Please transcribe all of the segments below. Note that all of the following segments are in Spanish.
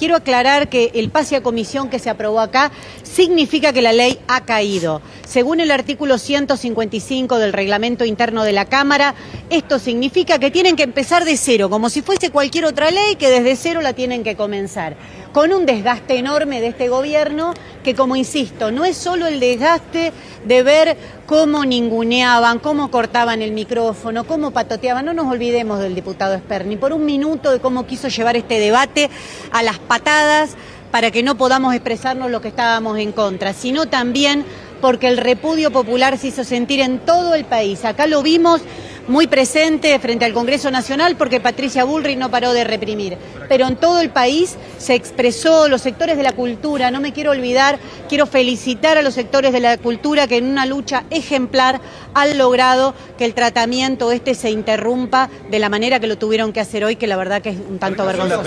quiero aclarar que el pase a comisión que se aprobó acá significa que la ley ha caído. Según el artículo 155 del reglamento interno de la Cámara, esto significa que tienen que empezar de cero, como si fuese cualquier otra ley, que desde cero la tienen que comenzar. Con un desgaste enorme de este gobierno que, como insisto, no es solo el desgaste de ver cómo ninguneaban, cómo cortaban el micrófono, cómo patoteaban. No nos olvidemos del diputado Esper, ni por un minuto de cómo quiso llevar este debate a las patadas para que no podamos expresarnos lo que estábamos en contra, sino también porque el repudio popular se hizo sentir en todo el país. Acá lo vimos muy presente frente al Congreso Nacional porque Patricia Bullrich no paró de reprimir, pero en todo el país se expresó, los sectores de la cultura, no me quiero olvidar, quiero felicitar a los sectores de la cultura que en una lucha ejemplar han logrado que el tratamiento se interrumpa de la manera que lo tuvieron que hacer hoy, que la verdad que es un tanto vergonzoso.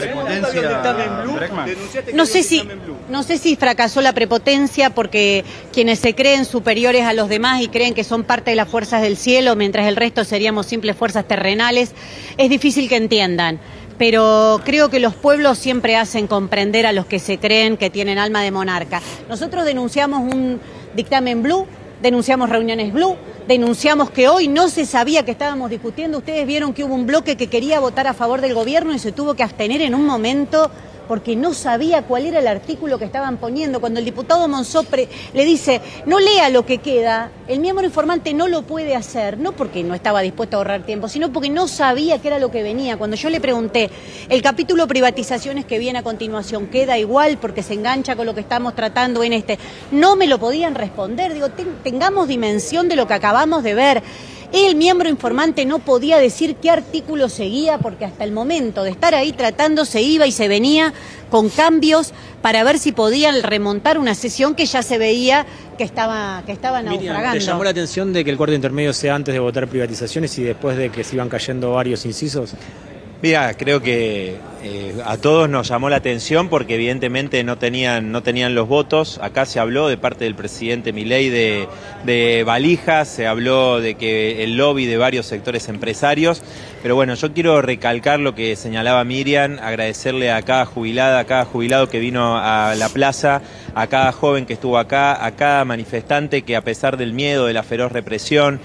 No sé si fracasó la prepotencia porque quienes se creen superiores a los demás y creen que son parte de las fuerzas del cielo, mientras el resto seríamos simples fuerzas terrenales, es difícil que entiendan. Pero creo que los pueblos siempre hacen comprender a los que se creen que tienen alma de monarca. Nosotros denunciamos un dictamen blue, denunciamos reuniones blue, denunciamos que hoy no se sabía que estábamos discutiendo. Ustedes vieron que hubo un bloque que quería votar a favor del gobierno y se tuvo que abstener en un momento porque no sabía cuál era el artículo que estaban poniendo. Cuando el diputado Monzó le dice, no lea lo que queda, el miembro informante no lo puede hacer, no porque no estaba dispuesto a ahorrar tiempo, sino porque no sabía qué era lo que venía. Cuando yo le pregunté, el capítulo privatizaciones que viene a continuación, ¿queda igual porque se engancha con lo que estamos tratando en este? No me lo podían responder. Digo, tengamos dimensión de lo que acabamos de ver. El miembro informante no podía decir qué artículo seguía porque hasta el momento de estar ahí tratando se iba y se venía con cambios para ver si podían remontar una sesión que ya se veía que estaba naufragando. Miriam, ¿te llamó la atención de que el cuarto intermedio sea antes de votar privatizaciones y después de que se iban cayendo varios incisos? Mira, creo que a todos nos llamó la atención porque evidentemente no tenían los votos. Acá se habló de parte del presidente Milei de valijas, se habló de que el lobby de varios sectores empresarios. Pero bueno, yo quiero recalcar lo que señalaba Miriam, agradecerle a cada jubilada, a cada jubilado que vino a la plaza, a cada joven que estuvo acá, a cada manifestante que a pesar del miedo, de la feroz represión,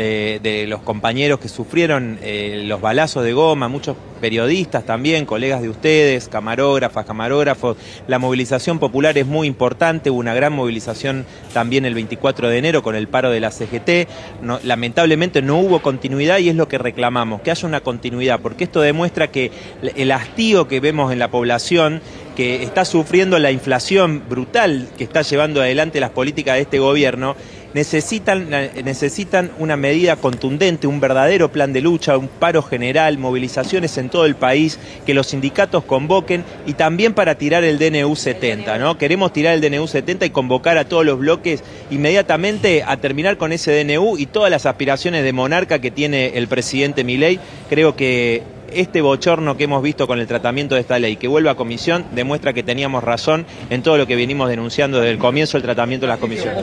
de los compañeros que sufrieron los balazos de goma, muchos periodistas también, colegas de ustedes, camarógrafas, camarógrafos. La movilización popular es muy importante, hubo una gran movilización también el 24 de enero con el paro de la CGT. Lamentablemente no hubo continuidad y es lo que reclamamos, que haya una continuidad, porque esto demuestra que el hastío que vemos en la población, que está sufriendo la inflación brutal que está llevando adelante las políticas de este gobierno, necesitan una medida contundente, un verdadero plan de lucha, un paro general, movilizaciones en todo el país, que los sindicatos convoquen y también para tirar el DNU 70, ¿no? Queremos tirar el DNU 70 y convocar a todos los bloques inmediatamente a terminar con ese DNU y todas las aspiraciones de monarca que tiene el presidente Milei. Creo que este bochorno que hemos visto con el tratamiento de esta ley, que vuelva a comisión, demuestra que teníamos razón en todo lo que venimos denunciando desde el comienzo del tratamiento de las comisiones.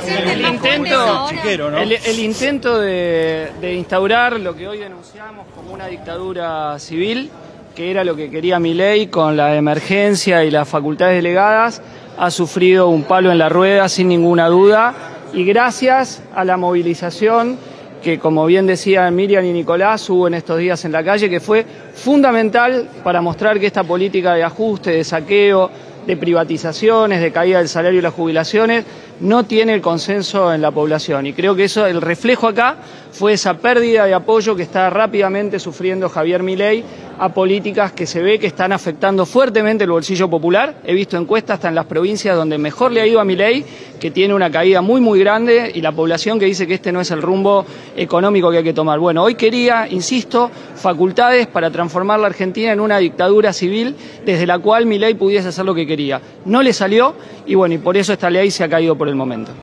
El intento de instaurar lo que hoy denunciamos como una dictadura civil, que era lo que quería Milei con la emergencia y las facultades delegadas, ha sufrido un palo en la rueda sin ninguna duda, y gracias a la movilización que, como bien decían Miriam y Nicolás, hubo en estos días en la calle, que fue fundamental para mostrar que esta política de ajuste, de saqueo, de privatizaciones, de caída del salario y las jubilaciones, no tiene el consenso en la población. Y creo que eso, el reflejo acá fue esa pérdida de apoyo que está rápidamente sufriendo Javier Milei a políticas que se ve que están afectando fuertemente el bolsillo popular. He visto encuestas hasta en las provincias donde mejor le ha ido a Milei, que tiene una caída muy muy grande, y la población que dice que este no es el rumbo económico que hay que tomar. Bueno, hoy quería, insisto, facultades para transformar la Argentina en una dictadura civil desde la cual Milei pudiese hacer lo que quería. No le salió y bueno, y por eso esta ley se ha caído por el momento.